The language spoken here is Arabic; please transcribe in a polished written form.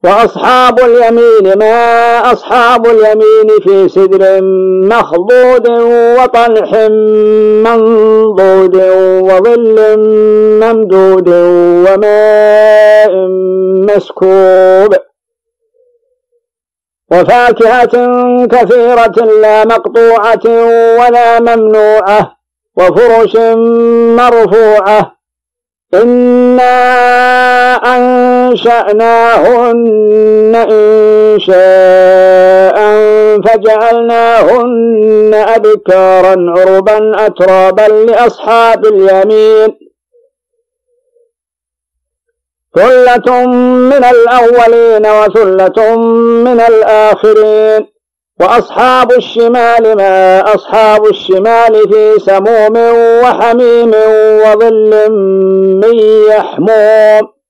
وأصحاب اليمين ما أصحاب اليمين في سدر مخضود وطلح منضود وظل ممدود وماء مسكوب وفاكهة كثيرة لا مقطوعة ولا ممنوعة وفرش مرفوعة إنا أنشأناهن إنشاء فجعلناهن أبكارا عربا أترابا لأصحاب اليمين ثلة من الأولين وثلة من الآخرين وأصحاب الشمال ما أصحاب الشمال في سموم وحميم وظل من يحموم